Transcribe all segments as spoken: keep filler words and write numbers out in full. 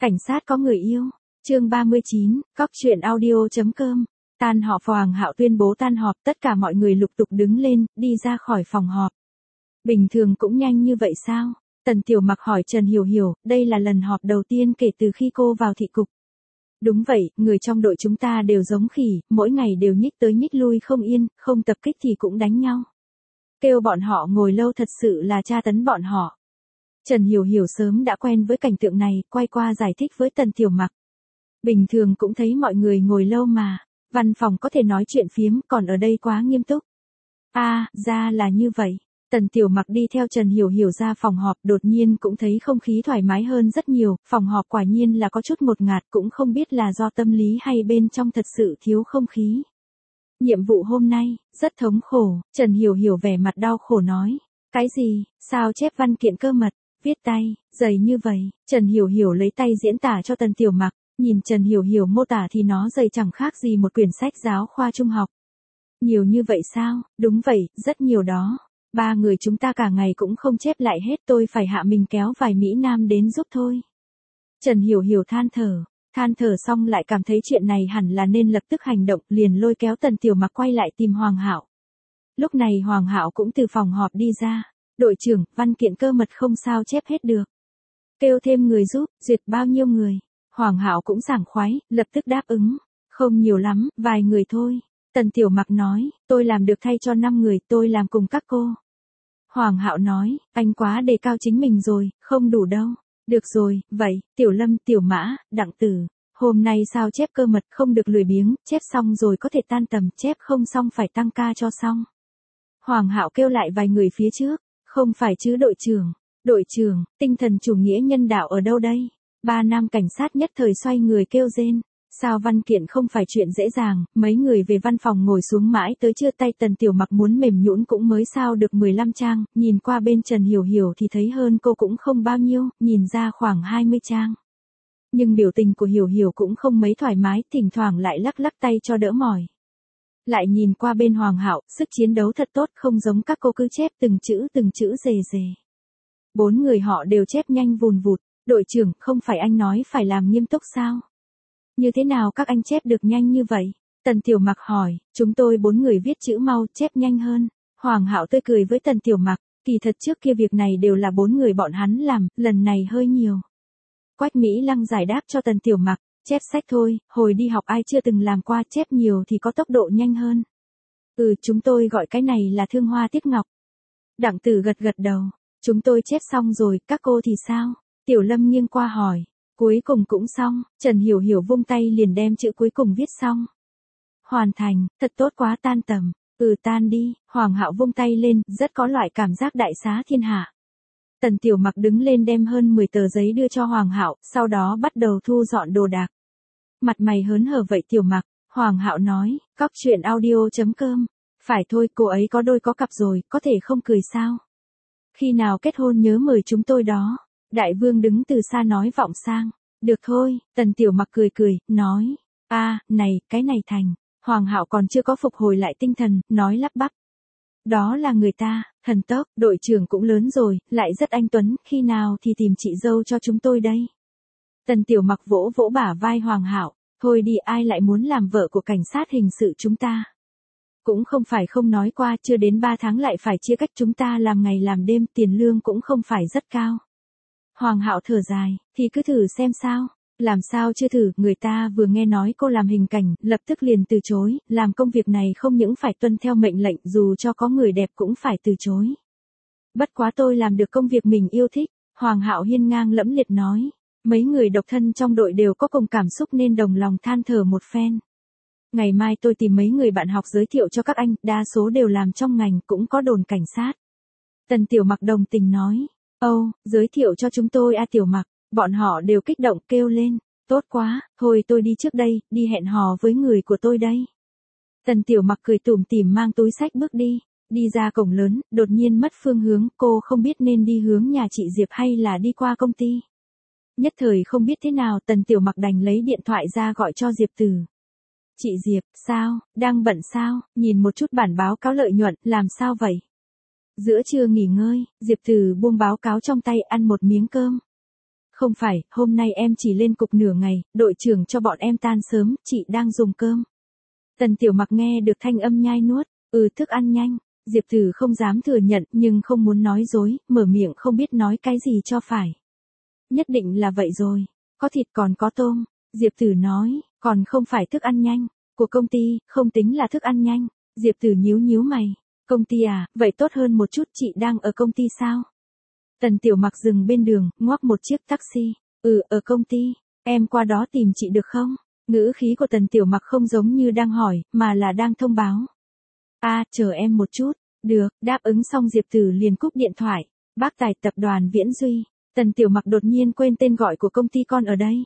Cảnh sát có người yêu. Chương ba mươi chín, cóc truyện audio.com. Tan họp, Hoàng Hạo tuyên bố tan họp, tất cả mọi người lục tục đứng lên, đi ra khỏi phòng họp. Bình thường cũng nhanh như vậy sao? Tần Tiểu Mặc hỏi Trần Hiểu Hiểu, đây là lần họp đầu tiên kể từ khi cô vào thị cục. Đúng vậy, người trong đội chúng ta đều giống khỉ, mỗi ngày đều nhích tới nhích lui không yên, không tập kích thì cũng đánh nhau. Kêu bọn họ ngồi lâu thật sự là tra tấn bọn họ. Trần Hiểu Hiểu sớm đã quen với cảnh tượng này, quay qua giải thích với Tần Tiểu Mặc. Bình thường cũng thấy mọi người ngồi lâu mà, văn phòng có thể nói chuyện phiếm, còn ở đây quá nghiêm túc. A, à, ra là như vậy. Tần Tiểu Mặc đi theo Trần Hiểu Hiểu ra phòng họp, đột nhiên cũng thấy không khí thoải mái hơn rất nhiều, phòng họp quả nhiên là có chút ngột ngạt, cũng không biết là do tâm lý hay bên trong thật sự thiếu không khí. Nhiệm vụ hôm nay, rất thống khổ, Trần Hiểu Hiểu vẻ mặt đau khổ nói. Cái gì, sao chép văn kiện cơ mật, viết tay, dày như vậy, Trần Hiểu Hiểu lấy tay diễn tả cho Tần Tiểu Mặc, nhìn Trần Hiểu Hiểu mô tả thì nó dày chẳng khác gì một quyển sách giáo khoa trung học. Nhiều như vậy sao, đúng vậy, rất nhiều đó. Ba người chúng ta cả ngày cũng không chép lại hết, tôi phải hạ mình kéo vài Mỹ Nam đến giúp thôi. Trần Hiểu Hiểu than thở, than thở xong lại cảm thấy chuyện này hẳn là nên lập tức hành động, liền lôi kéo Tần Tiểu Mặc quay lại tìm Hoàng Hạo. Lúc này Hoàng Hạo cũng từ phòng họp đi ra, đội trưởng, văn kiện cơ mật không sao chép hết được. Kêu thêm người giúp, duyệt bao nhiêu người. Hoàng Hạo cũng sảng khoái, lập tức đáp ứng. Không nhiều lắm, vài người thôi. Tần Tiểu Mặc nói, tôi làm được thay cho năm người, tôi làm cùng các cô. Hoàng Hạo nói, anh quá đề cao chính mình rồi, không đủ đâu. Được rồi, vậy, Tiểu Lâm, Tiểu Mã, Đặng Tử, hôm nay sao chép cơ mật không được lười biếng, chép xong rồi có thể tan tầm, chép không xong phải tăng ca cho xong. Hoàng Hạo kêu lại vài người phía trước, không phải chứ đội trưởng. Đội trưởng, tinh thần chủ nghĩa nhân đạo ở đâu đây? Ba nam cảnh sát nhất thời xoay người kêu rên. Sao văn kiện không phải chuyện dễ dàng, mấy người về văn phòng ngồi xuống mãi tới trưa, tay Tần Tiểu Mặc muốn mềm nhũn cũng mới sao được mười lăm trang, nhìn qua bên Trần Hiểu Hiểu thì thấy hơn cô cũng không bao nhiêu, nhìn ra khoảng hai mươi trang. Nhưng biểu tình của Hiểu Hiểu cũng không mấy thoải mái, thỉnh thoảng lại lắc lắc tay cho đỡ mỏi. Lại nhìn qua bên Hoàng Hạo, sức chiến đấu thật tốt, không giống các cô cứ chép từng chữ từng chữ rề rề. Bốn người họ đều chép nhanh vùn vụt. Đội trưởng, không phải anh nói phải làm nghiêm túc sao? Như thế nào các anh chép được nhanh như vậy? Tần Tiểu Mặc hỏi, chúng tôi bốn người viết chữ mau, chép nhanh hơn. Hoàng Hạo tươi cười với Tần Tiểu Mặc, kỳ thật trước kia việc này đều là bốn người bọn hắn làm, lần này hơi nhiều. Quách Mỹ Lăng giải đáp cho Tần Tiểu Mặc, chép sách thôi, hồi đi học ai chưa từng làm qua, chép nhiều thì có tốc độ nhanh hơn. Ừ, chúng tôi gọi cái này là thương hoa tiếc ngọc. Đặng Tử gật gật đầu, chúng tôi chép xong rồi, các cô thì sao? Tiểu Lâm nghiêng qua hỏi, cuối cùng cũng xong, Trần Hiểu Hiểu vung tay liền đem chữ cuối cùng viết xong. Hoàn thành, thật tốt quá, tan tầm, ừ tan đi, Hoàng Hạo vung tay lên, rất có loại cảm giác đại xá thiên hạ. Tần Tiểu Mặc đứng lên đem hơn mười tờ giấy đưa cho Hoàng Hạo, sau đó bắt đầu thu dọn đồ đạc. Mặt mày hớn hở vậy Tiểu Mặc, Hoàng Hạo nói, cóc truyện audio.com, phải thôi, cô ấy có đôi có cặp rồi, có thể không cười sao? Khi nào kết hôn nhớ mời chúng tôi đó. Đại Vương đứng từ xa nói vọng sang. Được thôi, Tần Tiểu Mặc cười cười, nói. A, à, này, cái này thành. Hoàng Hạo còn chưa có phục hồi lại tinh thần, nói lắp bắp. Đó là người ta, thần tốc, đội trưởng cũng lớn rồi, lại rất anh tuấn, khi nào thì tìm chị dâu cho chúng tôi đây. Tần Tiểu Mặc vỗ vỗ bả vai Hoàng Hạo, thôi đi, ai lại muốn làm vợ của cảnh sát hình sự chúng ta. Cũng không phải không nói qua, chưa đến ba tháng lại phải chia cách, chúng ta làm ngày làm đêm, tiền lương cũng không phải rất cao. Hoàng Hạo thở dài, thì cứ thử xem sao. Làm sao chưa thử, người ta vừa nghe nói cô làm hình cảnh, lập tức liền từ chối, làm công việc này không những phải tuân theo mệnh lệnh, dù cho có người đẹp cũng phải từ chối. Bất quá tôi làm được công việc mình yêu thích, Hoàng Hạo hiên ngang lẫm liệt nói. Mấy người độc thân trong đội đều có cùng cảm xúc nên đồng lòng than thở một phen. Ngày mai tôi tìm mấy người bạn học giới thiệu cho các anh, đa số đều làm trong ngành, cũng có đồn cảnh sát. Tần Tiểu Mặc đồng tình nói. Âu, oh, giới thiệu cho chúng tôi a Tiểu Mặc, bọn họ đều kích động kêu lên, tốt quá, thôi tôi đi trước đây, đi hẹn hò với người của tôi đây. Tần Tiểu Mặc cười tủm tỉm mang túi xách bước đi, đi ra cổng lớn, đột nhiên mất phương hướng, cô không biết nên đi hướng nhà chị Diệp hay là đi qua công ty. Nhất thời không biết thế nào, Tần Tiểu Mặc đành lấy điện thoại ra gọi cho Diệp Từ. Chị Diệp, sao, đang bận sao, nhìn một chút bản báo cáo lợi nhuận, làm sao vậy? Giữa trưa nghỉ ngơi, Diệp Từ buông báo cáo trong tay ăn một miếng cơm. Không phải, hôm nay em chỉ lên cục nửa ngày, đội trưởng cho bọn em tan sớm, chị đang dùng cơm. Tần Tiểu Mặc nghe được thanh âm nhai nuốt, ừ thức ăn nhanh. Diệp Tử không dám thừa nhận nhưng không muốn nói dối, mở miệng không biết nói cái gì cho phải. Nhất định là vậy rồi, có thịt còn có tôm. Diệp Tử nói, còn không phải thức ăn nhanh, của công ty, không tính là thức ăn nhanh. Diệp Tử nhíu nhíu mày, công ty à, vậy tốt hơn một chút, chị đang ở công ty sao? Tần Tiểu Mặc dừng bên đường, ngoắc một chiếc taxi, ừ ở công ty, em qua đó tìm chị được không? Ngữ khí của Tần Tiểu Mặc không giống như đang hỏi, mà là đang thông báo. À, chờ em một chút, được, đáp ứng xong Diệp Tử liền cúp điện thoại. Bác Tài tập đoàn Viễn Duy, Tần Tiểu Mặc đột nhiên quên tên gọi của công ty con ở đây.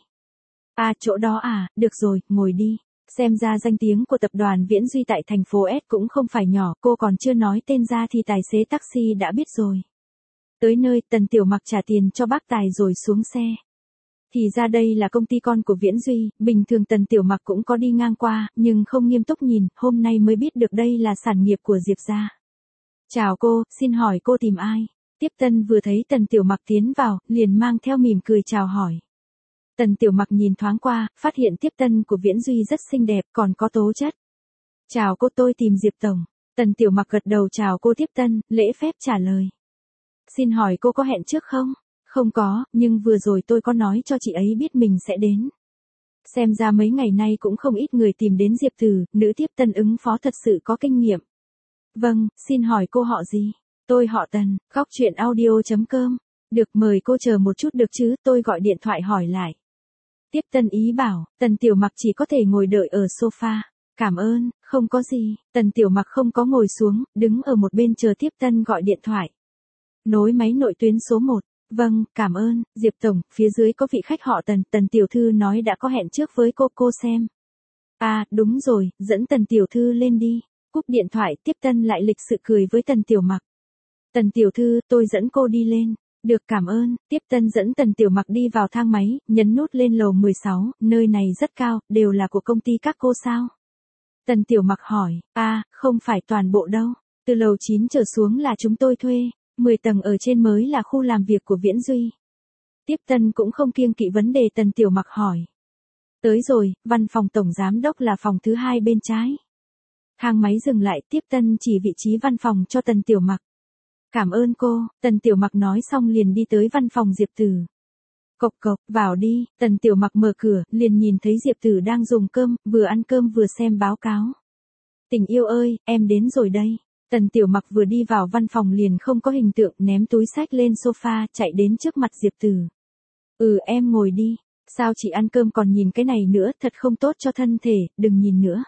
À chỗ đó à, được rồi, ngồi đi. Xem ra danh tiếng của tập đoàn Viễn Duy tại thành phố S cũng không phải nhỏ, cô còn chưa nói tên ra thì tài xế taxi đã biết rồi. Tới nơi, Tần Tiểu Mặc trả tiền cho bác Tài rồi xuống xe. Thì ra đây là công ty con của Viễn Duy, bình thường Tần Tiểu Mặc cũng có đi ngang qua, nhưng không nghiêm túc nhìn, hôm nay mới biết được đây là sản nghiệp của Diệp gia. Chào cô, xin hỏi cô tìm ai? Tiếp tân vừa thấy Tần Tiểu Mặc tiến vào, liền mang theo mỉm cười chào hỏi. Tần Tiểu Mặc nhìn thoáng qua, phát hiện tiếp tân của Viễn Duy rất xinh đẹp, còn có tố chất. Chào cô, tôi tìm Diệp Tổng. Tần Tiểu Mặc gật đầu chào cô tiếp tân, lễ phép trả lời. Xin hỏi cô có hẹn trước không? Không có, nhưng vừa rồi tôi có nói cho chị ấy biết mình sẽ đến. Xem ra mấy ngày nay cũng không ít người tìm đến Diệp Tử, nữ tiếp tân ứng phó thật sự có kinh nghiệm. Vâng, xin hỏi cô họ gì? Tôi họ Tần, góc chuyện audio chấm com. Được, mời cô chờ một chút được chứ, tôi gọi điện thoại hỏi lại. Tiếp tân ý bảo, Tần Tiểu Mặc chỉ có thể ngồi đợi ở sofa. Cảm ơn, không có gì. Tần Tiểu Mặc không có ngồi xuống, đứng ở một bên chờ tiếp tân gọi điện thoại. Nối máy nội tuyến số một. Vâng, cảm ơn, Diệp Tổng, phía dưới có vị khách họ Tần, Tần Tiểu Thư nói đã có hẹn trước với cô, cô xem. À, đúng rồi, dẫn Tần Tiểu Thư lên đi. Cúp điện thoại, tiếp tân lại lịch sự cười với Tần Tiểu Mặc. Tần Tiểu Thư, tôi dẫn cô đi lên. Được, cảm ơn. Tiếp tân dẫn Tần Tiểu Mặc đi vào thang máy, nhấn nút lên lầu mười sáu, nơi này rất cao, đều là của công ty các cô sao? Tần Tiểu Mặc hỏi, à, không phải toàn bộ đâu. Từ lầu chín trở xuống là chúng tôi thuê, mười tầng ở trên mới là khu làm việc của Viễn Duy. Tiếp tân cũng không kiêng kỵ vấn đề Tần Tiểu Mặc hỏi. Tới rồi, văn phòng tổng giám đốc là phòng thứ hai bên trái. Thang máy dừng lại, tiếp tân chỉ vị trí văn phòng cho Tần Tiểu Mặc. Cảm ơn cô, Tần Tiểu Mặc nói xong liền đi tới văn phòng Diệp Tử. Cộc cộc, vào đi, Tần Tiểu Mặc mở cửa, liền nhìn thấy Diệp Tử đang dùng cơm, vừa ăn cơm vừa xem báo cáo. Tình yêu ơi, em đến rồi đây. Tần Tiểu Mặc vừa đi vào văn phòng liền không có hình tượng, ném túi xách lên sofa, chạy đến trước mặt Diệp Tử. Ừ em ngồi đi, sao chị ăn cơm còn nhìn cái này nữa, thật không tốt cho thân thể, đừng nhìn nữa.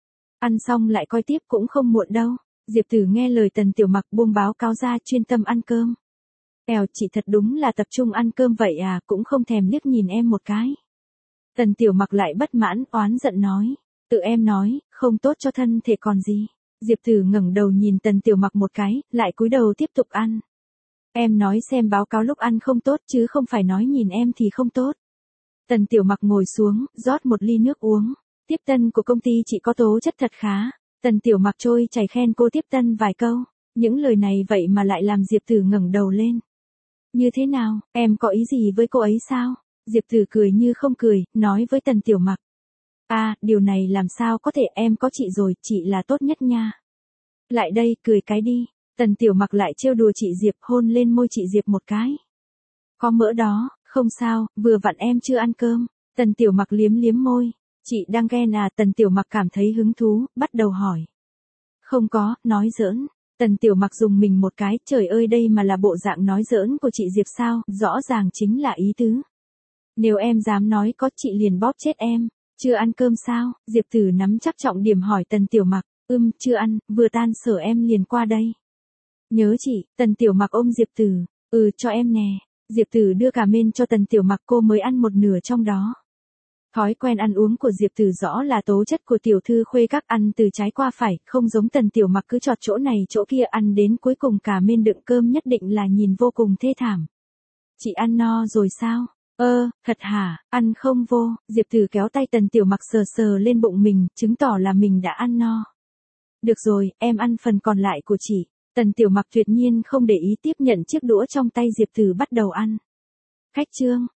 Ăn xong lại coi tiếp cũng không muộn đâu. Diệp Tử nghe lời Tần Tiểu Mặc buông báo cáo ra, chuyên tâm ăn cơm. Èo, chị thật đúng là tập trung ăn cơm vậy à, cũng không thèm liếc nhìn em một cái. Tần Tiểu Mặc lại bất mãn, oán giận nói. Tự em nói, không tốt cho thân thể còn gì. Diệp Tử ngẩng đầu nhìn Tần Tiểu Mặc một cái, lại cúi đầu tiếp tục ăn. Em nói xem báo cáo lúc ăn không tốt chứ không phải nói nhìn em thì không tốt. Tần Tiểu Mặc ngồi xuống, rót một ly nước uống. Tiếp tân của công ty chị có tố chất thật khá. Tần Tiểu Mặc trôi chảy khen cô tiếp tân vài câu. Những lời này vậy mà lại làm Diệp Tử ngẩng đầu lên. Như thế nào, em có ý gì với cô ấy sao? Diệp Tử cười như không cười, nói với Tần Tiểu Mặc. À, điều này làm sao có thể, em có chị rồi, chị là tốt nhất nha. Lại đây, cười cái đi. Tần Tiểu Mặc lại trêu đùa chị Diệp, hôn lên môi chị Diệp một cái. Có mỡ đó, không sao, vừa vặn em chưa ăn cơm. Tần Tiểu Mặc liếm liếm môi. Chị đang ghen à? Tần Tiểu Mặc cảm thấy hứng thú, bắt đầu hỏi. Không có, nói giỡn. Tần Tiểu Mặc dùng mình một cái, trời ơi đây mà là bộ dạng nói giỡn của chị Diệp sao, rõ ràng chính là ý tứ. Nếu em dám nói có chị liền bóp chết em. Chưa ăn cơm sao? Diệp Tử nắm chắc trọng điểm hỏi Tần Tiểu Mặc. Ưm, chưa ăn, vừa tan sở em liền qua đây. Nhớ chị, Tần Tiểu Mặc ôm Diệp Tử. Ừ, cho em nè. Diệp Tử đưa cả men cho Tần Tiểu Mặc, cô mới ăn một nửa trong đó. Thói quen ăn uống của Diệp Tử rõ là tố chất của tiểu thư khuê các, ăn từ trái qua phải, không giống Tần Tiểu Mặc cứ chọt chỗ này chỗ kia, ăn đến cuối cùng cả men đựng cơm nhất định là nhìn vô cùng thê thảm. Chị ăn no rồi sao? Ơ, thật hả, ăn không vô. Diệp Tử kéo tay Tần Tiểu Mặc sờ sờ lên bụng mình, chứng tỏ là mình đã ăn no. Được rồi, em ăn phần còn lại của chị. Tần Tiểu Mặc tuyệt nhiên không để ý, tiếp nhận chiếc đũa trong tay Diệp Tử bắt đầu ăn. Khách trương,